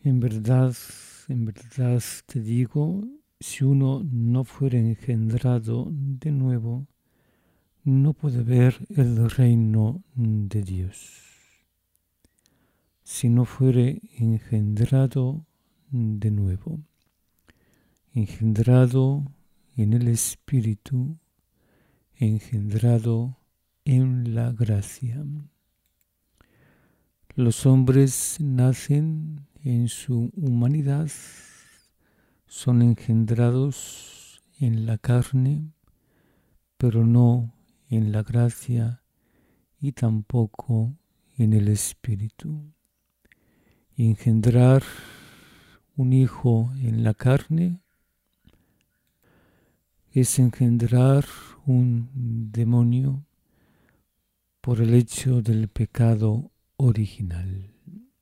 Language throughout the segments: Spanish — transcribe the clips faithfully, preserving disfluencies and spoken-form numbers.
En verdad, en verdad te digo, si uno no fuere engendrado de nuevo, no puede ver el reino de Dios. Si no fuere engendrado de nuevo, engendrado en el Espíritu, engendrado en la gracia. Los hombres nacen en su humanidad, son engendrados en la carne, pero no en la gracia y tampoco en el Espíritu. Engendrar un hijo en la carne es engendrar un demonio por el hecho del pecado original.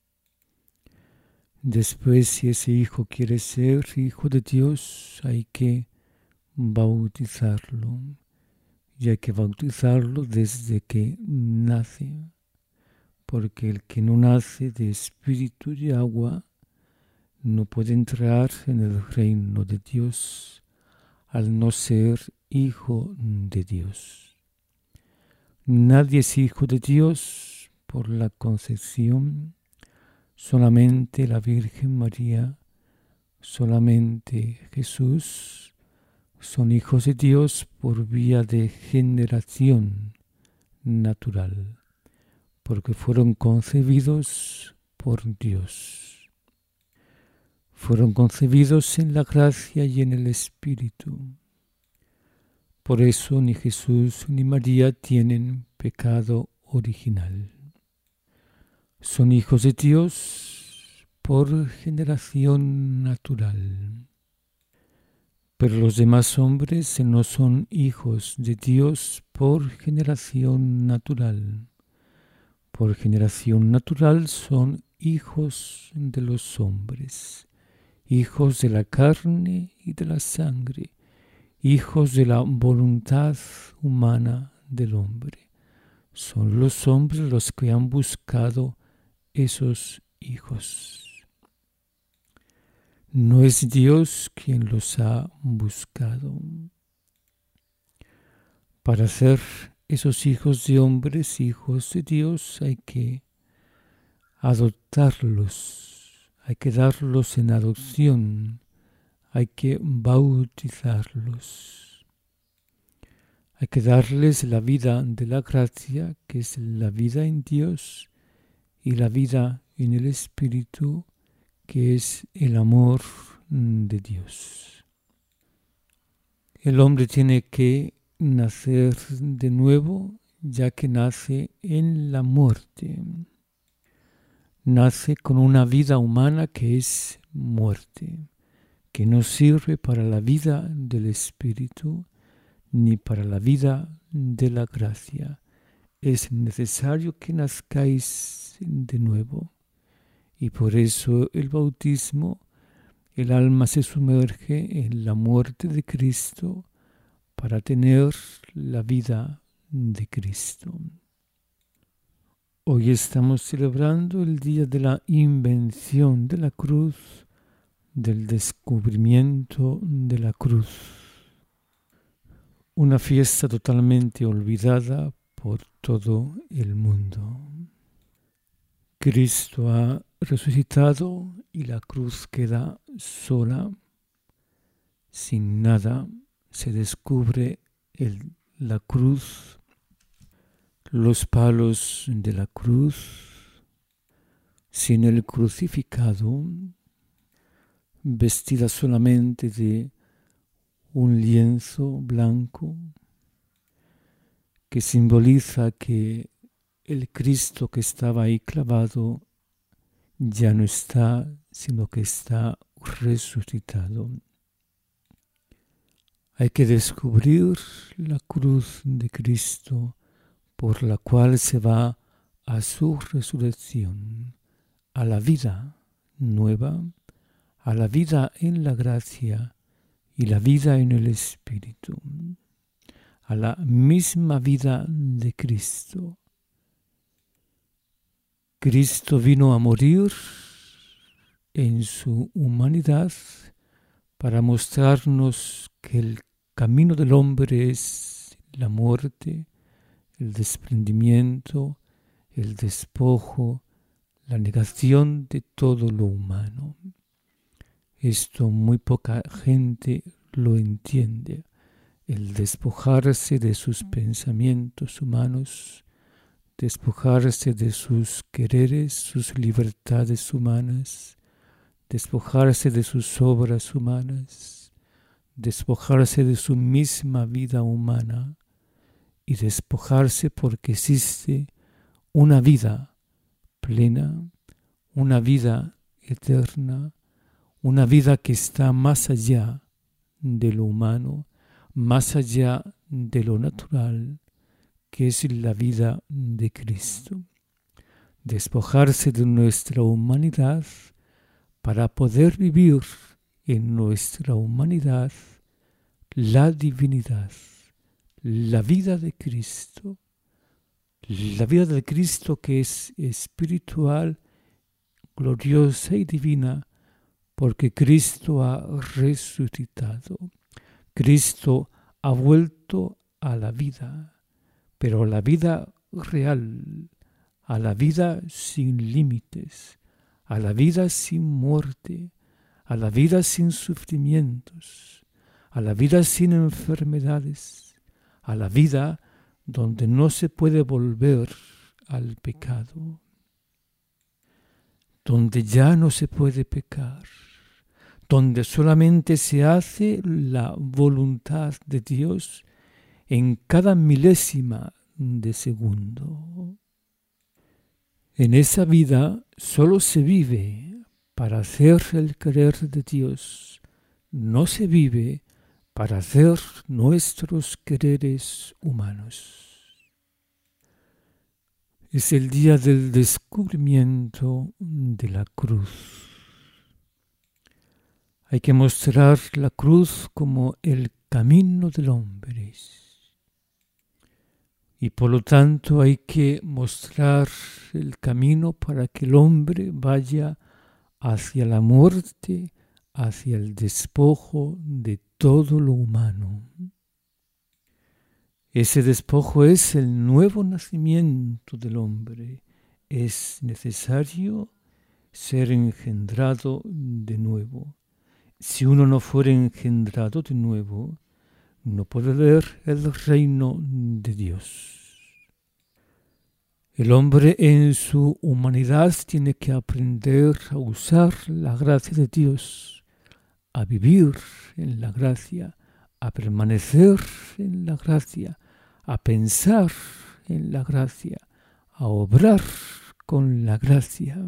Después, si ese hijo quiere ser hijo de Dios, hay que bautizarlo. Y hay que bautizarlo desde que nace, porque el que no nace de espíritu y agua no puede entrar en el reino de Dios al no ser hijo de Dios. Nadie es hijo de Dios por la concepción, solamente la Virgen María, solamente Jesús son hijos de Dios por vía de generación natural, porque fueron concebidos por Dios. Fueron concebidos en la gracia y en el Espíritu. Por eso ni Jesús ni María tienen pecado original. Son hijos de Dios por generación natural. Pero los demás hombres no son hijos de Dios por generación natural. Por generación natural son hijos de los hombres, hijos de la carne y de la sangre, hijos de la voluntad humana del hombre. Son los hombres los que han buscado esos hijos. No es Dios quien los ha buscado. Para ser esos hijos de hombres, hijos de Dios, hay que adoptarlos, hay que darlos en adopción, hay que bautizarlos. Hay que darles la vida de la gracia, que es la vida en Dios, y la vida en el Espíritu, que es el amor de Dios. El hombre tiene que nacer de nuevo, ya que nace en la muerte. Nace con una vida humana que es muerte, que no sirve para la vida del Espíritu ni para la vida de la gracia. Es necesario que nazcáis de nuevo. Y por eso el bautismo, el alma se sumerge en la muerte de Cristo para tener la vida de Cristo. Hoy estamos celebrando el día de la invención de la cruz, del descubrimiento de la cruz. Una fiesta totalmente olvidada por todo el mundo. Cristo ha resucitado y la cruz queda sola, sin nada. Se descubre el, la cruz, los palos de la cruz, sin el crucificado, vestida solamente de un lienzo blanco que simboliza que el Cristo que estaba ahí clavado ya no está, sino que está resucitado. Hay que descubrir la cruz de Cristo por la cual se va a su resurrección, a la vida nueva, a la vida en la gracia y la vida en el Espíritu, a la misma vida de Cristo. Cristo vino a morir en su humanidad para mostrarnos que el camino del hombre es la muerte, el desprendimiento, el despojo, la negación de todo lo humano. Esto muy poca gente lo entiende, el despojarse de sus pensamientos humanos, despojarse de sus quereres, sus libertades humanas, despojarse de sus obras humanas, despojarse de su misma vida humana y despojarse porque existe una vida plena, una vida eterna, una vida que está más allá de lo humano, más allá de lo natural, que es la vida de Cristo. Despojarse de nuestra humanidad para poder vivir en nuestra humanidad la divinidad, la vida de Cristo, la vida de Cristo que es espiritual, gloriosa y divina, porque Cristo ha resucitado. Cristo ha vuelto a la vida, pero a la vida real, a la vida sin límites, a la vida sin muerte, a la vida sin sufrimientos, a la vida sin enfermedades, a la vida donde no se puede volver al pecado, donde ya no se puede pecar, donde solamente se hace la voluntad de Dios en cada milésima de segundo. En esa vida solo se vive para hacer el querer de Dios, no se vive para hacer nuestros quereres humanos. Es el día del descubrimiento de la cruz. Hay que mostrar la cruz como el camino del hombre. Y por lo tanto hay que mostrar el camino para que el hombre vaya hacia la muerte, hacia el despojo de todo lo humano. Ese despojo es el nuevo nacimiento del hombre. Es necesario ser engendrado de nuevo. Si uno no fuera engendrado de nuevo, no puede ver el reino de Dios. El hombre en su humanidad tiene que aprender a usar la gracia de Dios, a vivir en la gracia, a permanecer en la gracia, a pensar en la gracia, a obrar con la gracia.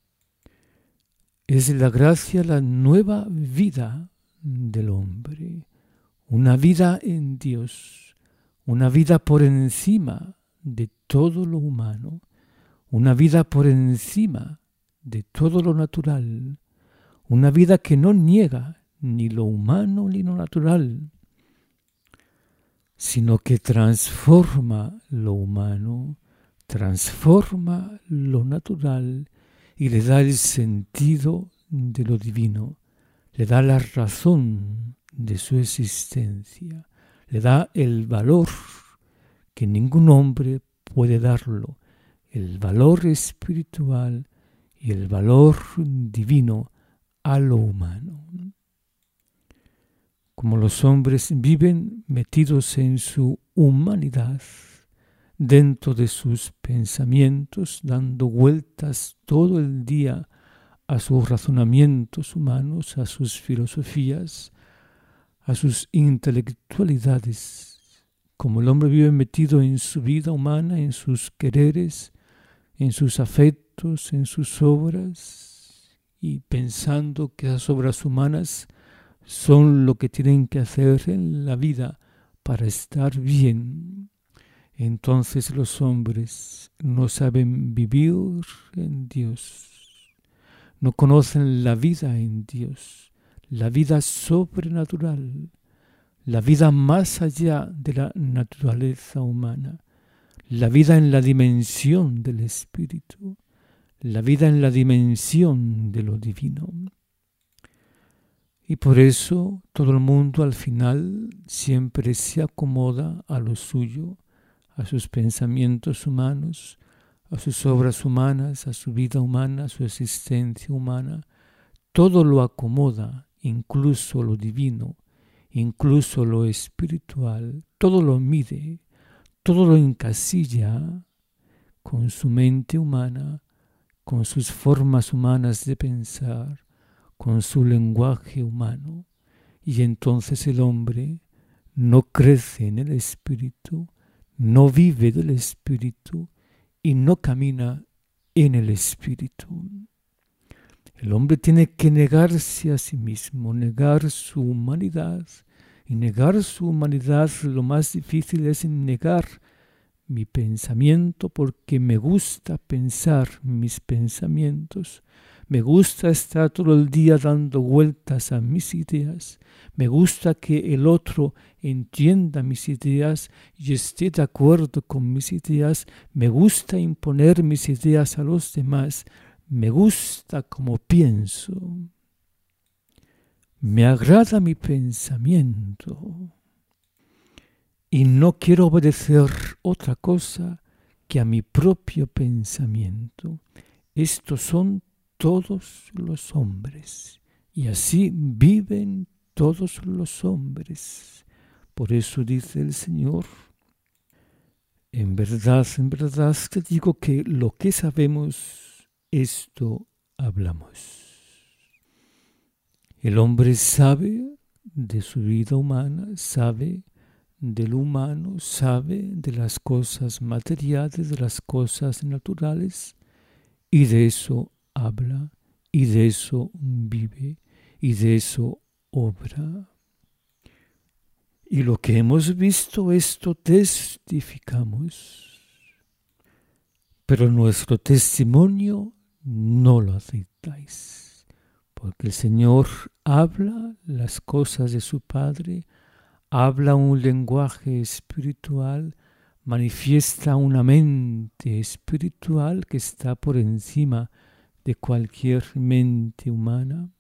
Es la gracia la nueva vida del hombre, una vida en Dios, una vida por encima de todo lo humano, una vida por encima de todo lo natural, una vida que no niega ni lo humano ni lo natural, sino que transforma lo humano, transforma lo natural y le da el sentido de lo divino, le da la razón de su existencia, le da el valor que ningún hombre puede darlo, el valor espiritual y el valor divino a lo humano. Como los hombres viven metidos en su humanidad, dentro de sus pensamientos, dando vueltas todo el día a sus razonamientos humanos, a sus filosofías, a sus intelectualidades. Como el hombre vive metido en su vida humana, en sus quereres, en sus afectos, en sus obras, y pensando que esas obras humanas son lo que tienen que hacer en la vida para estar bien. Entonces los hombres no saben vivir en Dios, no conocen la vida en Dios, la vida sobrenatural, la vida más allá de la naturaleza humana, la vida en la dimensión del espíritu, la vida en la dimensión de lo divino. Y por eso todo el mundo al final siempre se acomoda a lo suyo, a sus pensamientos humanos, a sus obras humanas, a su vida humana, a su existencia humana. Todo lo acomoda, incluso lo divino, incluso lo espiritual, todo lo mide, todo lo encasilla con su mente humana, con sus formas humanas de pensar, con su lenguaje humano. Y entonces el hombre no crece en el espíritu, no vive del espíritu y no camina en el espíritu. El hombre tiene que negarse a sí mismo, negar su humanidad. Y negar su humanidad, lo más difícil es negar mi pensamiento, porque me gusta pensar mis pensamientos. Me gusta estar todo el día dando vueltas a mis ideas. Me gusta que el otro entienda mis ideas y esté de acuerdo con mis ideas. Me gusta imponer mis ideas a los demás. Me gusta como pienso. Me agrada mi pensamiento. Y no quiero obedecer otra cosa que a mi propio pensamiento. Estos son todos los hombres, y así viven todos los hombres. Por eso dice el Señor: en verdad, en verdad te digo que lo que sabemos, esto hablamos. El hombre sabe de su vida humana, sabe del humano, sabe de las cosas materiales, de las cosas naturales, y de eso habla, y de eso vive, y de eso obra. Y lo que hemos visto, esto testificamos. Pero nuestro testimonio no lo aceptáis, porque el Señor habla las cosas de su Padre, habla un lenguaje espiritual, manifiesta una mente espiritual que está por encima de cualquier mente humana.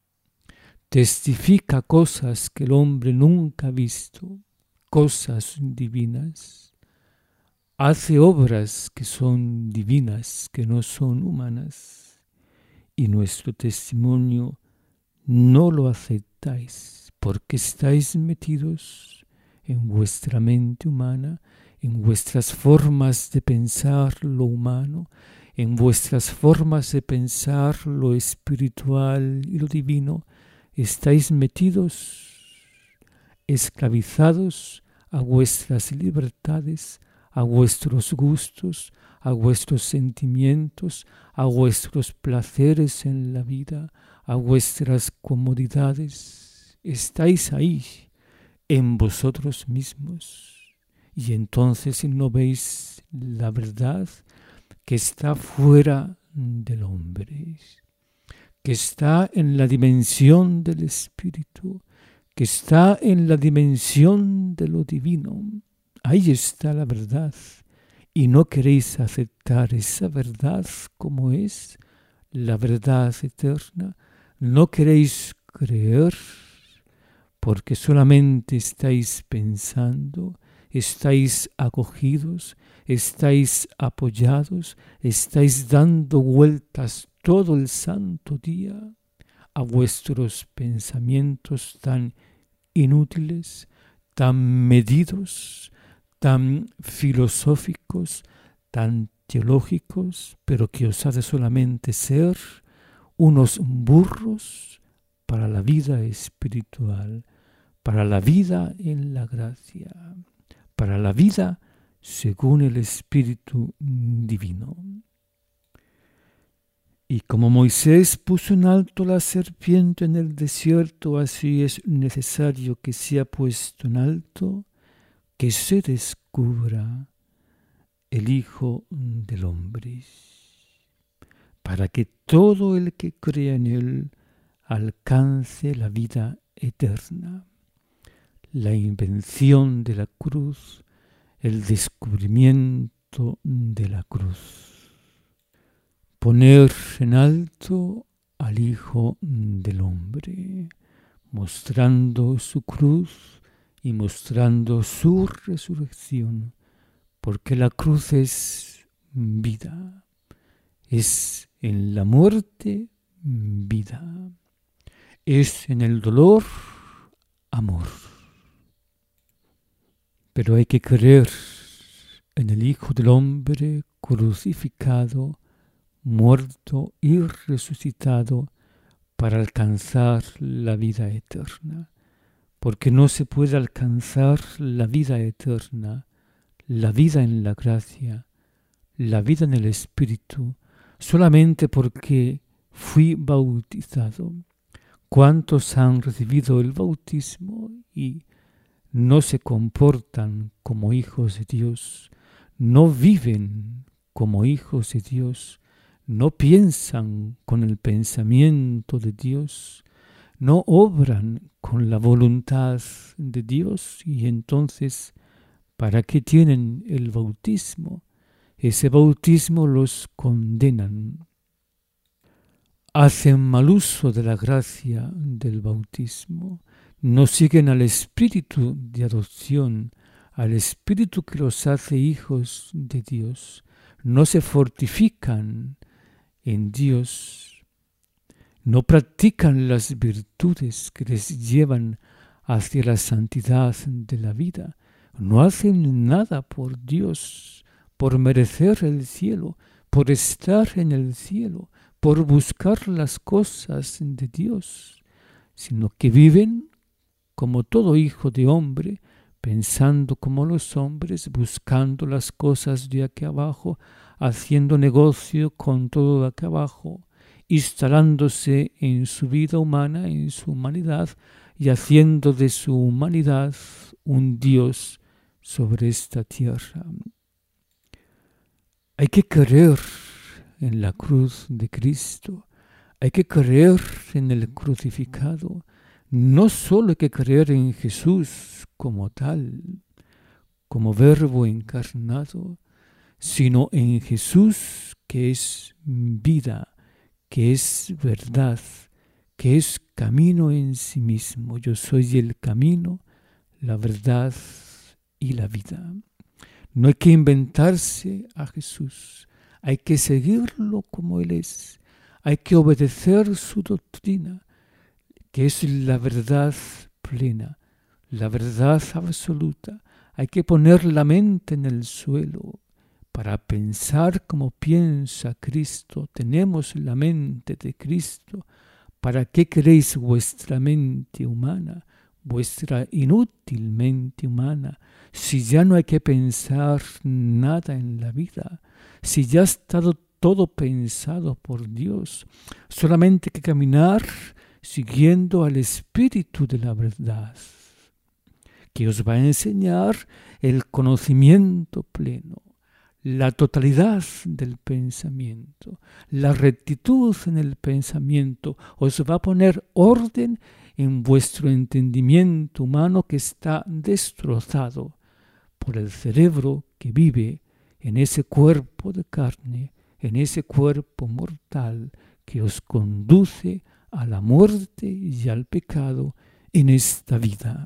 Testifica cosas que el hombre nunca ha visto, cosas divinas. Hace obras que son divinas, que no son humanas. Y nuestro testimonio no lo aceptáis, porque estáis metidos en vuestra mente humana, en vuestras formas de pensar lo humano, en vuestras formas de pensar lo espiritual y lo divino. Estáis metidos, esclavizados a vuestras libertades, a vuestros gustos, a vuestros sentimientos, a vuestros placeres en la vida, a vuestras comodidades. Estáis ahí, en vosotros mismos. Y entonces, si no veis la verdad que está fuera del hombre, que está en la dimensión del espíritu, que está en la dimensión de lo divino, ahí está la verdad. Y no queréis aceptar esa verdad como es la verdad eterna. No queréis creer porque solamente estáis pensando, estáis acogidos, estáis apoyados, estáis dando vueltas todo el santo día a vuestros pensamientos tan inútiles, tan medidos, tan filosóficos, tan teológicos, pero que os hace solamente ser unos burros para la vida espiritual, para la vida en la gracia, para la vida según el Espíritu Divino. Y como Moisés puso en alto la serpiente en el desierto, así es necesario que sea puesto en alto, que se descubra el Hijo del Hombre, para que todo el que crea en él alcance la vida eterna. La invención de la cruz, el descubrimiento de la cruz. poner en alto al Hijo del Hombre, mostrando su cruz y mostrando su resurrección, porque la cruz es vida, es en la muerte vida, es en el dolor amor. Pero hay que creer en el Hijo del Hombre crucificado, muerto y resucitado para alcanzar la vida eterna. Porque no se puede alcanzar la vida eterna, la vida en la gracia, la vida en el Espíritu, solamente porque fui bautizado. ¿Cuántos han recibido el bautismo y no se comportan como hijos de Dios, no viven como hijos de Dios, no piensan con el pensamiento de Dios, no obran con la voluntad de Dios? Y entonces, ¿para qué tienen el bautismo? Ese bautismo los condenan. Hacen mal uso de la gracia del bautismo. No siguen al Espíritu de adopción, al Espíritu que los hace hijos de Dios. No se fortifican en Dios. No practican las virtudes que les llevan hacia la santidad de la vida. No hacen nada por Dios, por merecer el cielo, por estar en el cielo, por buscar las cosas de Dios, sino que viven como todo hijo de hombre, pensando como los hombres, buscando las cosas de aquí abajo, haciendo negocio con todo de aquí abajo, instalándose en su vida humana, en su humanidad, y haciendo de su humanidad un Dios sobre esta tierra. Hay que creer en la cruz de Cristo, hay que creer en el crucificado. No solo hay que creer en Jesús como tal, como verbo encarnado, sino en Jesús que es vida, que es verdad, que es camino en sí mismo. Yo soy el camino, la verdad y la vida. No hay que inventarse a Jesús, hay que seguirlo como Él es, hay que obedecer su doctrina, que es la verdad plena, la verdad absoluta. Hay que poner la mente en el suelo para pensar como piensa Cristo. Tenemos la mente de Cristo. ¿Para qué queréis vuestra mente humana, vuestra inútil mente humana, si ya no hay que pensar nada en la vida, si ya ha estado todo pensado por Dios? Solamente hay que caminar siguiendo al Espíritu de la verdad, que os va a enseñar el conocimiento pleno, la totalidad del pensamiento, la rectitud en el pensamiento. Os va a poner orden en vuestro entendimiento humano que está destrozado por el cerebro que vive en ese cuerpo de carne, en ese cuerpo mortal que os conduce a la muerte y al pecado en esta vida.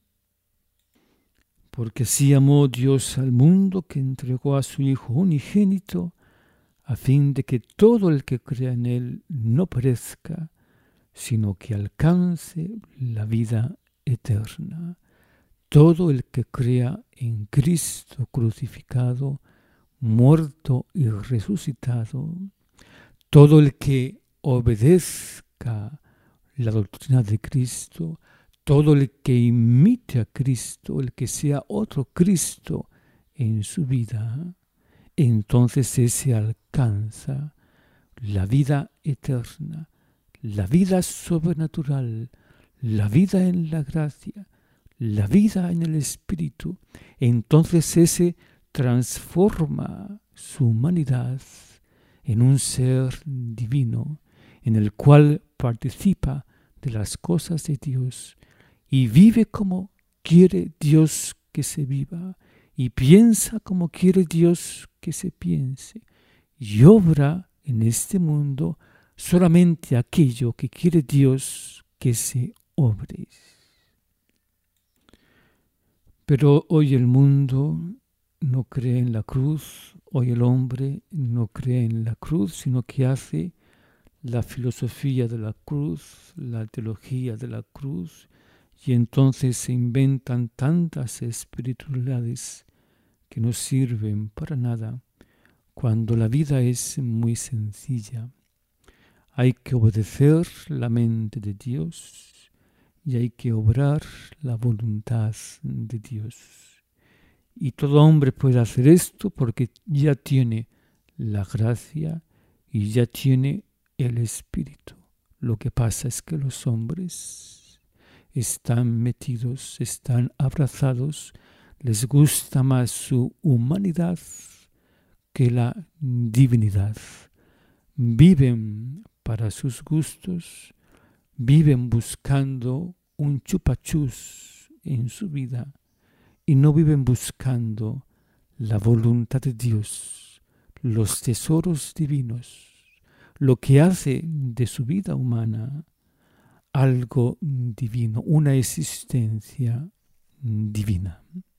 Porque así amó Dios al mundo que entregó a su Hijo unigénito, a fin de que todo el que crea en Él no perezca, sino que alcance la vida eterna. Todo el que crea en Cristo crucificado, muerto y resucitado, todo el que obedezca la doctrina de Cristo, todo el que imite a Cristo, el que sea otro Cristo en su vida, entonces ese alcanza la vida eterna, la vida sobrenatural, la vida en la gracia, la vida en el Espíritu. Entonces ese transforma su humanidad en un ser divino, en el cual participa de las cosas de Dios y vive como quiere Dios que se viva, y piensa como quiere Dios que se piense, y obra en este mundo solamente aquello que quiere Dios que se obre. Pero hoy el mundo no cree en la cruz, hoy el hombre no cree en la cruz, sino que hace la filosofía de la cruz, la teología de la cruz, y entonces se inventan tantas espiritualidades que no sirven para nada, cuando la vida es muy sencilla. Hay que obedecer la mente de Dios y hay que obrar la voluntad de Dios. Y todo hombre puede hacer esto porque ya tiene la gracia y ya tiene el Espíritu. Lo que pasa es que los hombres están metidos, están abrazados, les gusta más su humanidad que la divinidad. Viven para sus gustos, viven buscando un chupachus en su vida y no viven buscando la voluntad de Dios, los tesoros divinos, lo que hace de su vida humana algo divino, una existencia divina.